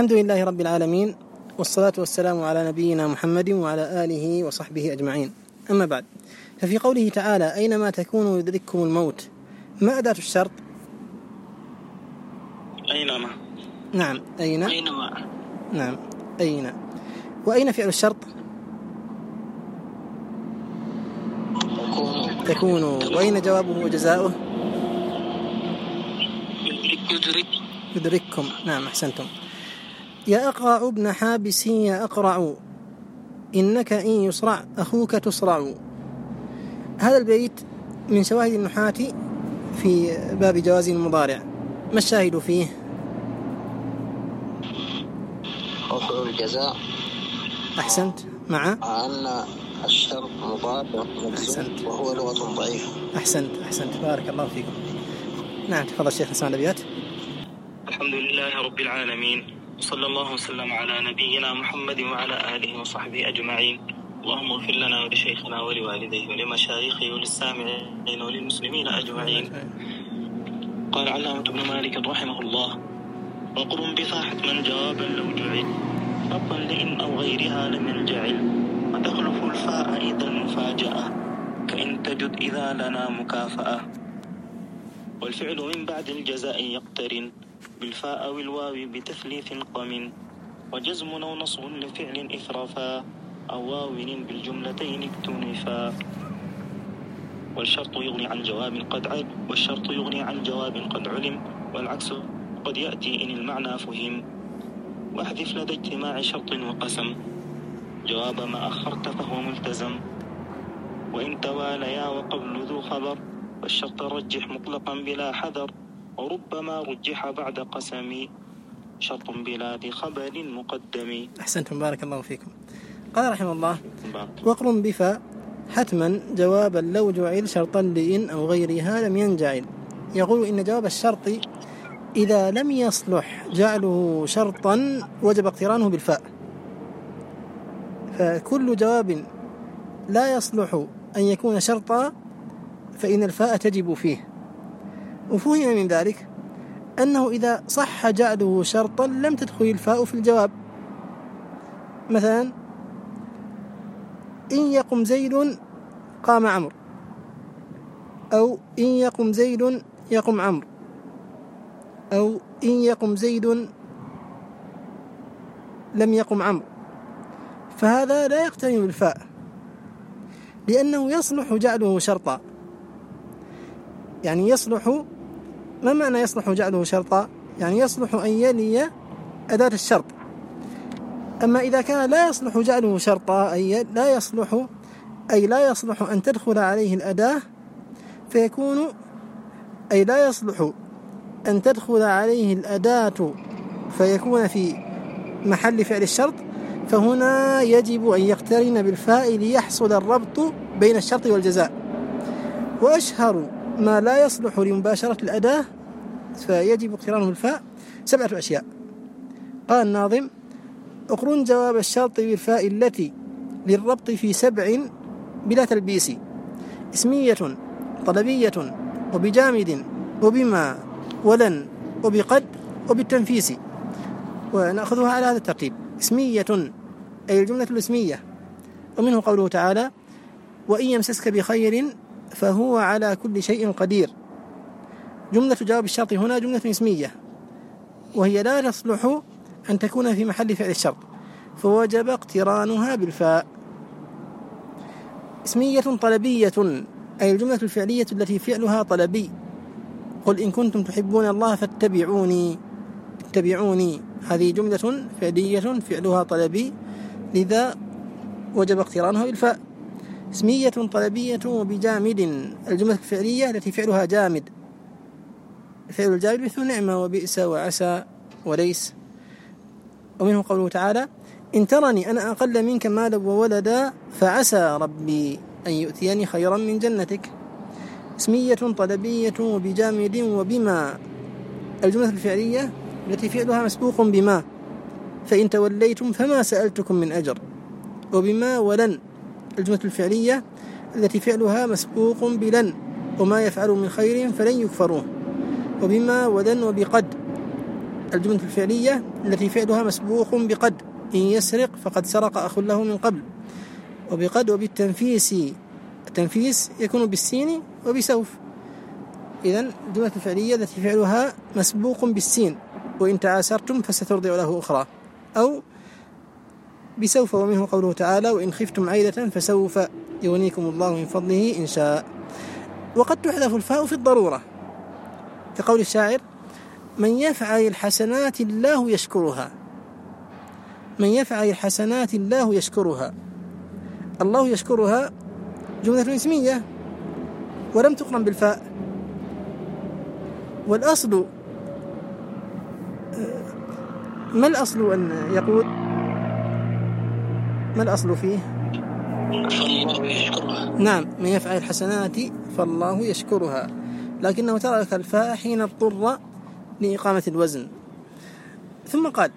الحمد لله رب العالمين، والصلاة والسلام على نبينا محمد وعلى آله وصحبه أجمعين. أما بعد، ففي قوله تعالى أينما تكونوا يدرككم الموت، ما أداة الشرط؟ أينما. نعم، أين. أينما. نعم، أين. وأين فعل الشرط؟ تكونوا. وأين جوابه وجزاؤه؟ يدرككم. نعم، أحسنتم. يا أقرع ابن حابس يا أقرع، إنك إن يسرع أخوك تسرع. هذا البيت من شواهد النحاة في باب جواز المضارع. ما الشاهد فيه؟ وفعل الجزاء. أحسنت. مع أن الشرط مضارع مجزوم وهو لغة ضعيفة. أحسنت بارك الله فيكم. نعم، تفضل شيخ اسمع الأبيات. الحمد لله رب العالمين، صلى الله وسلم على نبينا محمد وعلى آله وصحبه أجمعين. اللهم اغفر لنا ولشيخنا ولوالديه ولمشايخه وللسامعين وللمسلمين أجمعين. قال علامة ابن مالك رحمه الله: وقرن بصاحة من جوابا لو جعل ربا لإن أو غيرها لم ينجعل، وتخلف الفاء إذا المفاجأة كإن تجد إذا لنا مكافأة. والفعل من بعد الجزاء يقترن بالفاء أو الواو بتثليث قم، وجزم أو نصب لفعل إثرافا أو واو بالجملتين اكتنفا. والشرط يغني عن جواب قد علم، والعكس قد يأتي إن المعنى فهم. واحذف لدى اجتماع شرط وقسم جواب ما أخرت فهو ملتزم. وإن تواليا وقبل ذو خبر والشرط رجح مطلقا بلا حذر، وربما رجح بعد قسم شرط بلا ذي خبر مقدم. أحسنتم بارك الله فيكم. قال رحمه الله: وقرن بفاء حتما جوابا لو جعل شرطا لإن أو غيرها لم ينجعل. يقول إن جواب الشرط إذا لم يصلح جعله شرطا وجب اقترانه بالفاء، فكل جواب لا يصلح أن يكون شرطا فإن الفاء تجب فيه. وفهم من ذلك أنه إذا صح جعله شرطا لم تدخل الفاء في الجواب. مثلا: إن يقم زيد قام عمرو، أو إن يقم زيد يقم عمرو، أو إن يقم زيد لم يقم عمرو، فهذا لا يقترن بالفاء لأنه يصلح جعله شرطا. يعني يصلح، ما معنى يصلح جعله شرطا؟ يعني يصلح أن يلي أداة الشرط. أما إذا كان لا يصلح جعله شرطا أي لا يصلح أن تدخل عليه الأداة، فيكون أي لا يصلح أن تدخل عليه الأداة فيكون في محل فعل الشرط، فهنا يجب أن يقترن بالفاء ليحصل الربط بين الشرط والجزاء. وأشهر ما لا يصلح لمباشرة الأداة فيجب اقترانه بالفاء 7 أشياء. قال الناظم: اقرن جواب الشرط بالفاء التي للربط في 7 بلا تلبيس: اسمية، طلبية، وبجامد، وبما، ولن، وبقد، وبالتنفيس. ونأخذها على هذا الترتيب: اسمية أي الجملة الاسمية، ومنه قوله تعالى: وإن يمسسك بخير فهو على كل شيء قدير. جملة جواب الشرط هنا جملة اسمية، وهي لا تصلح أن تكون في محل فعل الشرط، فوجب اقترانها بالفاء. اسمية طلبية أي الجملة الفعلية التي فعلها طلبي: قل إن كنتم تحبون الله فاتبعوني. اتبعوني هذه جملة فعلية فعلها طلبي، لذا وجب اقترانها بالفاء. اسمية طلبية وبجامد الجملة الفعلية التي فعلها جامد، فعل الجامد مثل نعمة وبئس وعسى وليس. ومنه قوله تعالى: إن ترني أنا أقل منك مالا وولدا فعسى ربي أن يؤتيني خيرا من جنتك. اسمية طلبية وبجامد وبما الجملة الفعلية التي فعلها مسبوق بما، فإن توليتم فما سألتكم من أجر. وبما ولن الجملة الفعلية التي فعلها مسبوق بلن، وما يفعل من خير فلن يكفروه. وبما ولن وبقد الجملة الفعلية التي فعلها مسبوق بقد، إن يسرق فقد سرق أخ له من قبل، وبقد وبالتنفيس، التنفيس يكون بالسين وبسوف. إذن الجملة الفعلية التي فعلها مسبوق بالسين، وإن تعاسرتم فسترضع له أخرى، أو بسوف. ومنه قوله تعالى وإن خفتم عيلة فسوف يغنيكم الله من فضله إن شاء. وقد تحذف الفاء في الضرورة كقول الشاعر من يفعل الحسنات الله يشكرها، من يفعل الحسنات الله يشكرها. الله يشكرها جملة اسمية ولم تقرن بالفاء، والأصل ما الأصل أن يقول ما الأصل فيه؟ فالله يشكرها. نعم، من يفعل الحسنات فالله يشكرها، لكنه ترك الفاء حين اضطر لإقامة الوزن. ثم قال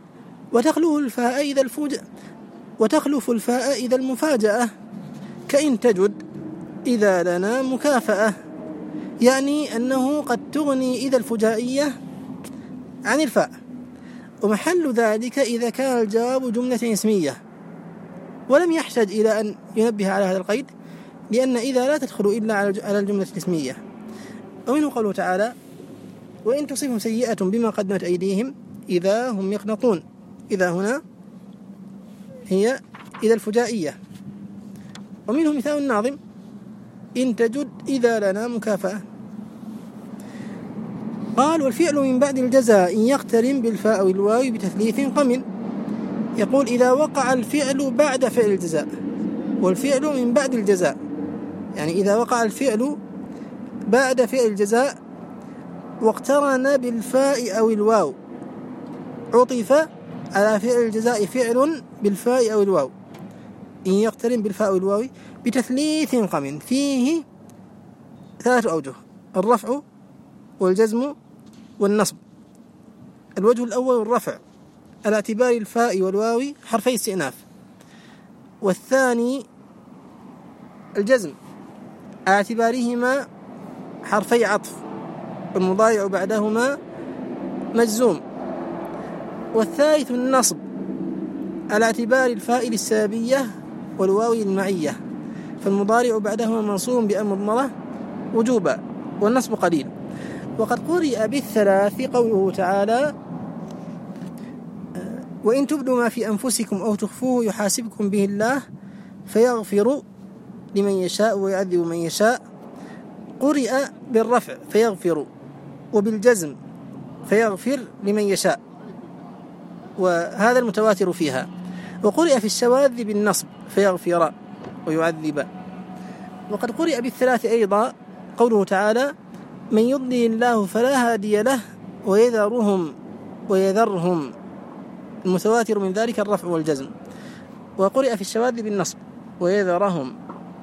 وتخلف الفاء إذا المفاجأة كإن تجد إذا لنا مكافأة، يعني أنه قد تغني إذا الفجائية عن الفاء، ومحل ذلك إذا كان الجواب جملة اسمية ولم يحتاج إلى أن ينبه على هذا القيد، لأن إذا لا تدخل إلا على الجملة الاسمية. ومنه قوله تعالى وإن تصبهم سيئة بما قدمت أيديهم إذا هم يقنطون. إذا هنا هي إذا الفجائية. ومنه مثال الناظم إن تجد إذا لنا مكافأة. قال والفعل من بعد الجزاء إن يقترن بالفاء أو الواو بتثليث قمن. يقول إذا وقع الفعل بعد فعل الجزاء، والفعل من بعد الجزاء، يعني إذا وقع الفعل بعد فعل الجزاء واقترن بالفاء أو الواو، عطف على فعل الجزاء فعل بالفاء أو الواو، إن يقترن بالفاء أو الواو بتثليث قمن. فيه 3 أوجه: الرفع والجزم والنصب. الوجه الأول الرفع على اعتبار الفاء والواو حرفي استئناف، والثاني الجزم على اعتبارهما حرفي عطف، والمضارع بعدهما مجزوم، والثالث النصب على اعتبار الفاء السببية والواو المعية، فالمضارع بعدهما منصوب بأن مضمرة وجوبا، والنصب قليل. وقد قرئ بالثلاث قوله تعالى وإن تبدوا ما في أنفسكم أو تخفوه يحاسبكم به الله فيغفر لمن يشاء ويعذب من يشاء. قرئ بالرفع فيغفر، وبالجزم فيغفر لمن يشاء، وهذا المتواتر فيها. وقرئ في الشواذ بالنصب فيغفر ويعذب. وقد قرئ بالثلاث أيضا قوله تعالى من يضلل الله فلا هادي له ويذرهم، المتواتر من ذلك الرفع والجزم. وقرئ في الشواذ بالنصب ويذرهم.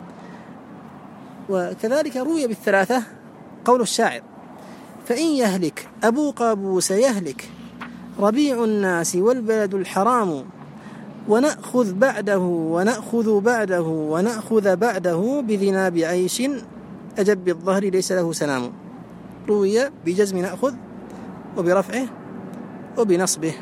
وكذلك روي بالثلاثة قول الشاعر فإن يهلك أبو قابوس يهلك ربيع الناس والبلد الحرام ونأخذ بعده بذناب عيش أجب بالظهر ليس له سلام. روي بجزم نأخذ وبرفعه وبنصبه.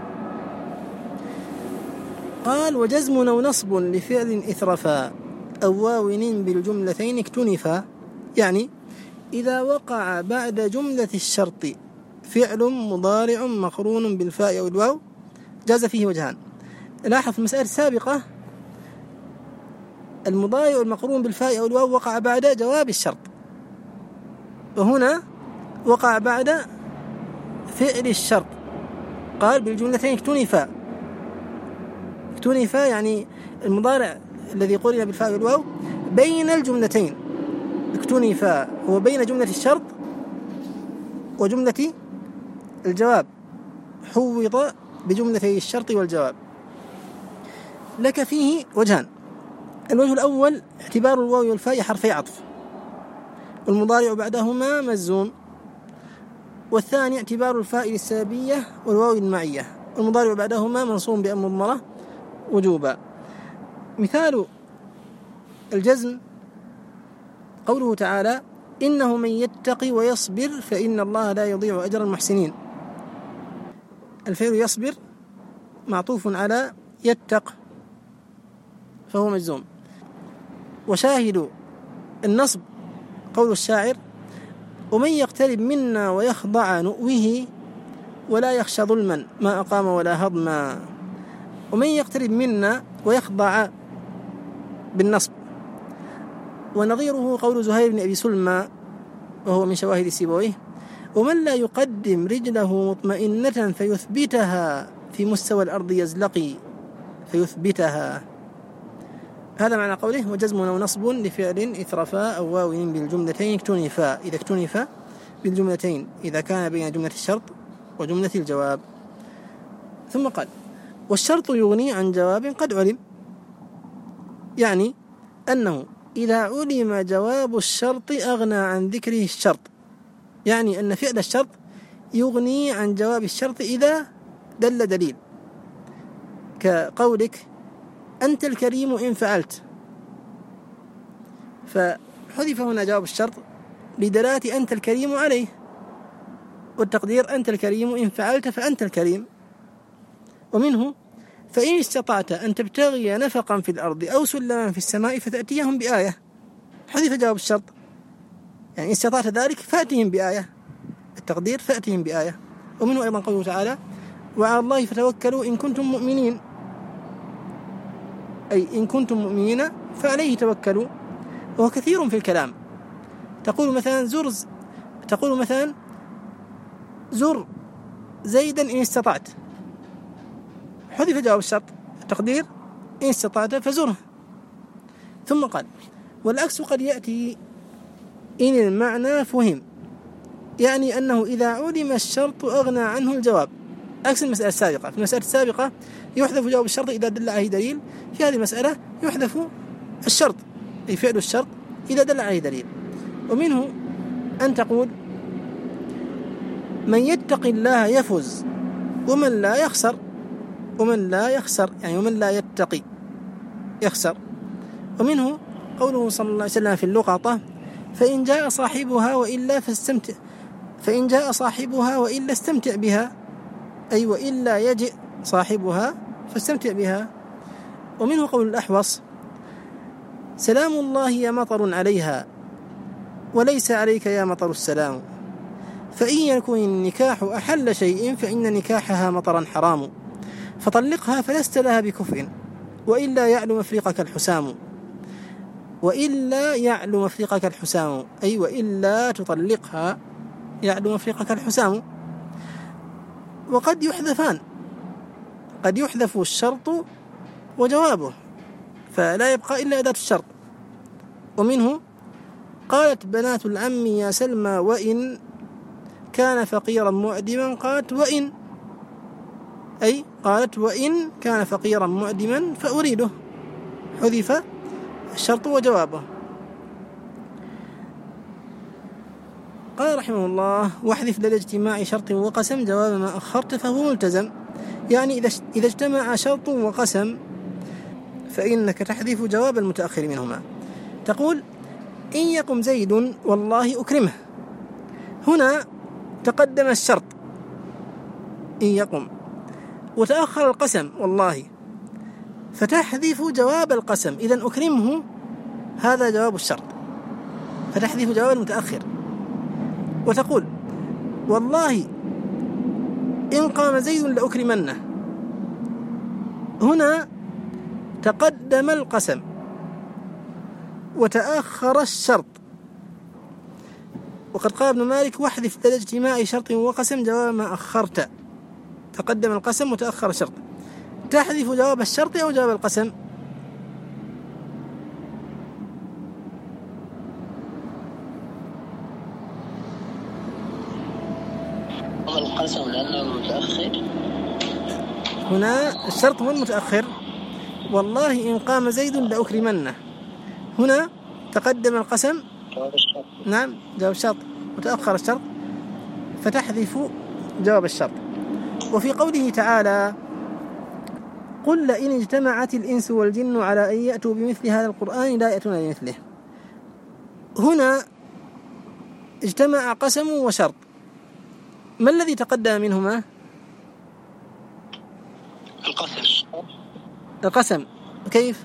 قال وجزم أو نصب لفعل إثرفا أو واو بالجملتين اكتنفا، يعني إذا وقع بعد جملة الشرط فعل مضارع مقرون بالفاء أو الواو جاز فيه وجهان. لاحظ في المسألة السابقة المضارع المقرون بالفاء أو الواو وقع بعد جواب الشرط، وهنا وقع بعد فعل الشرط. قال بالجملتين اكتنفا. اكتنفا يعني المضارع الذي قرن بالفاء والواو بين الجملتين. اكتنفا هو بين جملة الشرط وجملة الجواب، حوض بجملتي الشرط والجواب. لك فيه وجهان: الوجه الأول اعتبار الواو والفاء حرفي عطف والمضارع بعدهما مجزوم، والثاني اعتبار الفاء السببية والواو المعية والمضارع بعدهما منصوب بأن مضمرة وجوبا. مثال الجزم قوله تعالى إنه من يتقي ويصبر فإن الله لا يضيع أجر المحسنين. الفعل يصبر معطوف على يتق فهو مجزوم. وشاهد النصب قول الشاعر: ومن يقترب منا ويخضع نؤوه ولا يخشى ظلما ما أقام ولا هضما. ومن يقترب منا ويخضع بالنصب. ونظيره قول زهير بن أبي سلمى وهو من شواهد سيبويه: ومن لا يقدم رجله مطمئنة فيثبتها في مستوى الأرض يزلقي فيثبتها. هذا معنى قوله: وجزم أو نصب لفعل إثرفا أو واو بالجملتين اكتنفا إذا اكتنف بالجملتين إذا كان بين جملة الشرط وجملة الجواب. ثم قال: والشرط يغني عن جواب قد علم، يعني أنه إذا علم جواب الشرط أغنى عن ذكره الشرط، يعني أن فعل الشرط يغني عن جواب الشرط إذا دل دليل، كقولك: أنت الكريم إن فعلت، فحذف هنا جواب الشرط لدلالة أنت الكريم عليه، والتقدير أنت الكريم إن فعلت فأنت الكريم. ومنه: فإن استطعت أن تبتغي نفقا في الأرض أو سلما في السماء فتأتيهم بآية. حذف جواب الشرط، يعني إن استطعت ذلك فأتهم بآية، التقدير فأتهم بآية. ومنه أيضا قوله تعالى: وعلى الله فتوكلوا إن كنتم مؤمنين، أي إن كنتم مؤمنين فعليه توكلوا. وهو كثير في الكلام، تقول مثلا زر زيدا إن استطعت، حذف جواب الشرط، التقدير إن استطعت فزره. ثم قال: والعكس قد يأتي إن المعنى فهم، يعني أنه إذا علم الشرط أغنى عنه الجواب، عكس المسألة السابقة. في المسألة السابقة يحذف جواب الشرط إذا دل عليه دليل، في هذه المسألة يحذف الشرط أي فعل الشرط إذا دل عليه دليل. ومنه أن تقول: من يتق الله يفز ومن لا يخسر. ومن لا يخسر يعني ومن لا يتقي يخسر. ومنه قوله صلى الله عليه وسلم في اللقطة: فإن جاء صاحبها وإلا استمتع بها، أي وإلا يجئ صاحبها فاستمتع بها. ومنه قول الأحوص: سلام الله يا مطر عليها وليس عليك يا مطر السلام، فإن يكن النكاح أحل شيء فإن نكاحها مطرا حرام، فطلقها فلست لها بكفء وإلا يعلو مفرقك الحسام. وإلا يعلو مفرقك الحسام، أي وإلا تطلقها يعلو مفرقك الحسام. وقد يحذفان، قد يحذف الشرط وجوابه فلا يبقى إلا أداة الشرط. ومنه: قالت بنات العم يا سلمى وإن كان فقيرا مؤدما، قالت وإن، أي قالت وإن كان فقيرا مؤدما فأريده، حذف الشرط وجوابه. قال رحمه الله: واحذف لدى اجتماع شرط وقسم جواب ما أخرت فهو ملتزم، يعني إذا اجتمع شرط وقسم فإنك تحذف جواب المتأخر منهما. تقول: إن يقم زيد والله أكرمه، هنا تقدم الشرط إن يقم وتأخر القسم والله، فتحذف جواب القسم، إذن أكرمه هذا جواب الشرط فتحذف جواب المتأخر. وتقول: والله إن قام زيد لأكرمنه، هنا تقدم القسم وتأخر الشرط. وقد قال ابن مالك: واحذف لدى اجتماع شرط وقسم جواب ما أخرت، تقدم القسم وتأخر الشرط، تحذف جواب الشرط أو جواب القسم؟ القسم لأنه متأخر، هنا الشرط هو المتأخر. والله إن قام زيد لأكرمنه، هنا تقدم القسم، نعم جواب الشرط، وتأخر الشرط فتحذف جواب الشرط. وفي قوله تعالى: قل لئن اجتمعت الإنس والجن على أن يأتوا بمثل هذا القرآن لا يأتون بمثله، هنا اجتمع قسم وشرط، ما الذي تقدم منهما؟ القسم كيف؟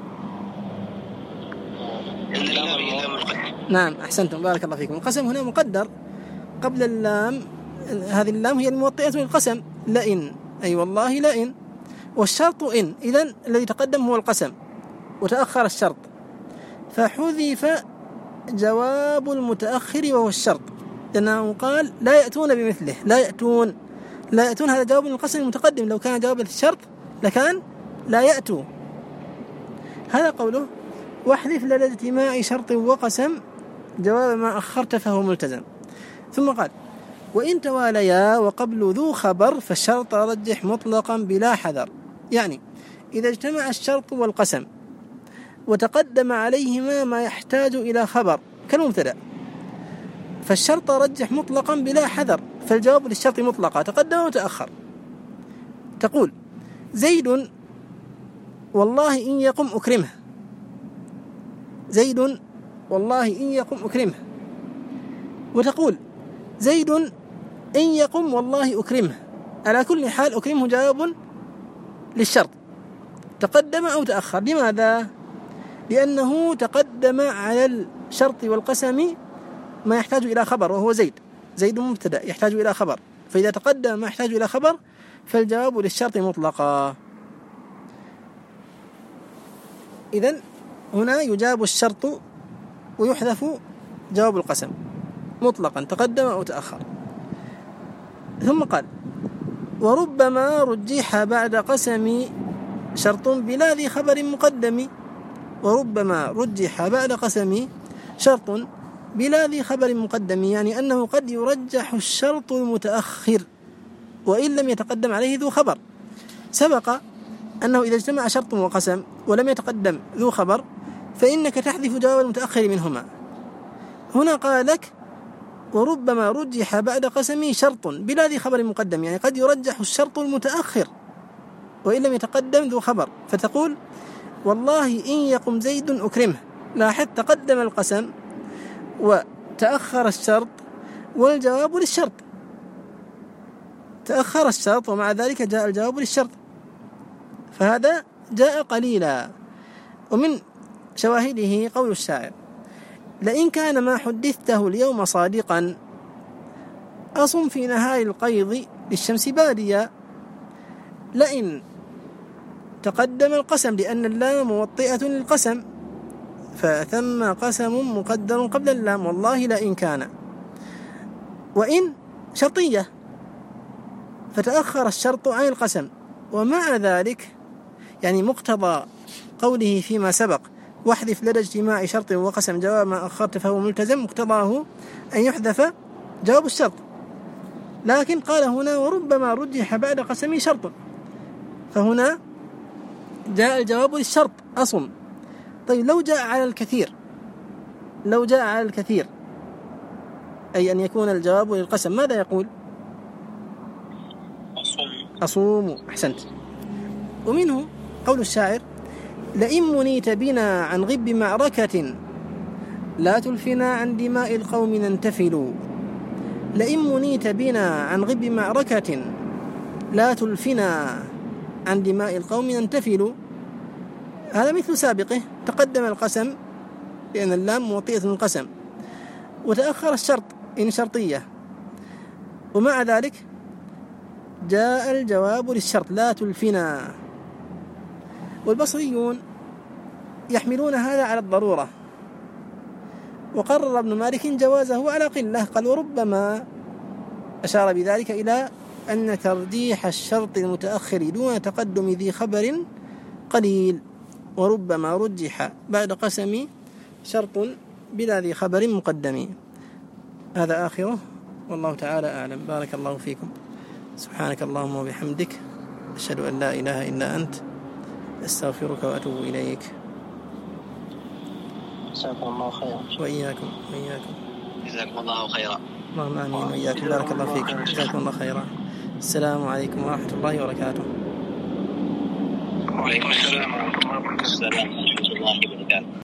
نعم أحسنتم بارك الله فيكم. القسم هنا مقدر قبل اللام، هذه اللام هي الموطئة للقسم، لئن، أي والله لئن، والشرط إن، إذن الذي تقدم هو القسم وتأخر الشرط، فحذف جواب المتأخر وهو الشرط، لأنه قال لا يأتون بمثله، لا يأتون هذا جواب القسم المتقدم، لو كان جواب الشرط لكان لا يأتوا. هذا قوله واحذف لدى اجتماع شرط وقسم جواب ما أخرت فهو ملتزم. ثم قال وإن تواليا وقبل ذو خبر فالشرط رجح مطلقا بلا حذر، يعني إذا اجتمع الشرط والقسم وتقدم عليهما ما يحتاج إلى خبر كالمبتدأ، فالشرط رجح مطلقا بلا حذر، فالجواب للشرط مطلقا تقدم وتأخر. تقول زيد والله إن يقم أكرمه، زيد والله إن يقم أكرمه، وتقول زيد إن يقم والله أكرمه. على كل حال أكرمه جواب للشرط تقدم أو تأخر. لماذا؟ لأنه تقدم على الشرط والقسم ما يحتاج إلى خبر وهو زيد مبتدأ يحتاج إلى خبر، فإذا تقدم ما يحتاج إلى خبر فالجواب للشرط مطلقا. إذن هنا يجاب الشرط ويحذف جواب القسم مطلقا تقدم أو تأخر. ثم قال وربما رجح بعد قسم شرط بلا ذي خبر مقدم، وربما رجح بعد قسم شرط بلا ذي خبر مقدم، يعني أنه قد يرجح الشرط المتأخر وإن لم يتقدم عليه ذو خبر. سبق أنه إذا اجتمع شرط وقسم ولم يتقدم ذو خبر فإنك تحذف جواب المتأخر منهما. هنا قال لك وربما رجح بعد قسم شرط بلا ذي خبر مقدم، يعني قد يرجح الشرط المتأخر وإن لم يتقدم ذو خبر، فتقول والله إن يقم زيد أكرمه. لاحظ تقدم القسم وتأخر الشرط والجواب للشرط، تأخر الشرط ومع ذلك جاء الجواب للشرط، فهذا جاء قليلا. ومن شواهده قول الشاعر لئن كان ما حدثته اليوم صادقا أصم في نهار القيض للشمس باديا. لئن تقدم القسم لأن اللام موطئة للقسم، فثم قسم مقدر قبل اللام والله لئن كان. وإن شرطية فتأخر الشرط عن القسم، ومع ذلك يعني مقتضى قوله فيما سبق واحذف لدى اجتماع شرط وقسم جواب ما أخرت فهو ملتزم، مقتضاه أن يحذف جواب الشرط، لكن قال هنا وربما رجح بعد قسم شرط، فهنا جاء الجواب للشرط أصم. طيب لو جاء على الكثير أي أن يكون الجواب للقسم ماذا يقول؟ أصوم. أحسنت. ومنه قول الشاعر لئن منيت بنا عن غب معركة لا تلفنا عن دماء القوم ننتفل. لئن منيت بنا عن غب معركة لا تلفنا عن دماء القوم ننتفل. هذا مثل سابقه، تقدم القسم لأن اللام موطئة من القسم وتأخر الشرط إن شرطية، ومع ذلك جاء الجواب للشرط لا تلفنا. والبصريون يحملون هذا على الضرورة، وقرر ابن مالك جوازه على قلة، قال وربما أشار بذلك إلى أن ترجيح الشرط المتأخر دون تقدم ذي خبر قليل، وربما رجح بعد قسم شرط بلا ذي خبر مقدم. هذا آخره والله تعالى أعلم. بارك الله فيكم. سبحانك اللهم وبحمدك أشهد أن لا إله إلا أنت أستغفرك وأتوب إليك. جزاكم الله خيرا. وإياكم. جزاكم الله خيرا. اللهم آمين وإياكم. بارك الله فيكم. جزاكم الله خيرا. السلام عليكم ورحمة الله وبركاته. وعليكم السلام ورحمة الله وبركاته.